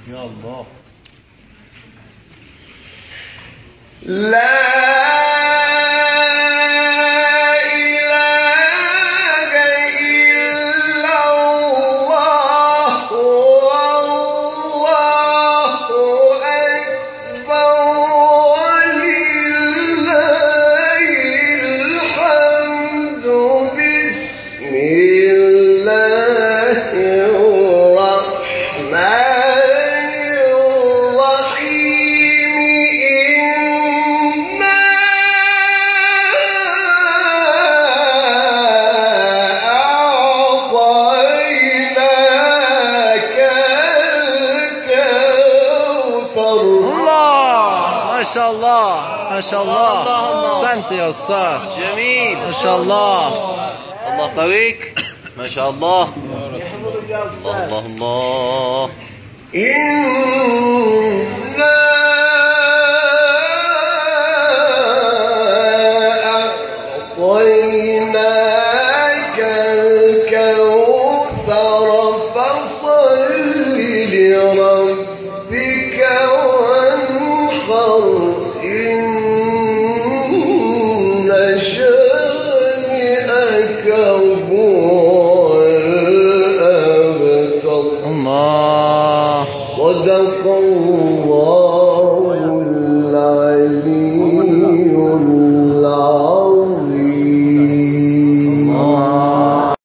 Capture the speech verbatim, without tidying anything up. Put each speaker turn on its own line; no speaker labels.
يا الله.
لا
ما شاء الله ما شاء الله. أحسنت يا أستاذ.
جميل
ما شاء الله.
الله قويك ما شاء الله. الله الله الله.
إنا أعطيناك الكوثر فصل لربك وانحر إن شانئك هو الأبتر.
الله.
صدق الله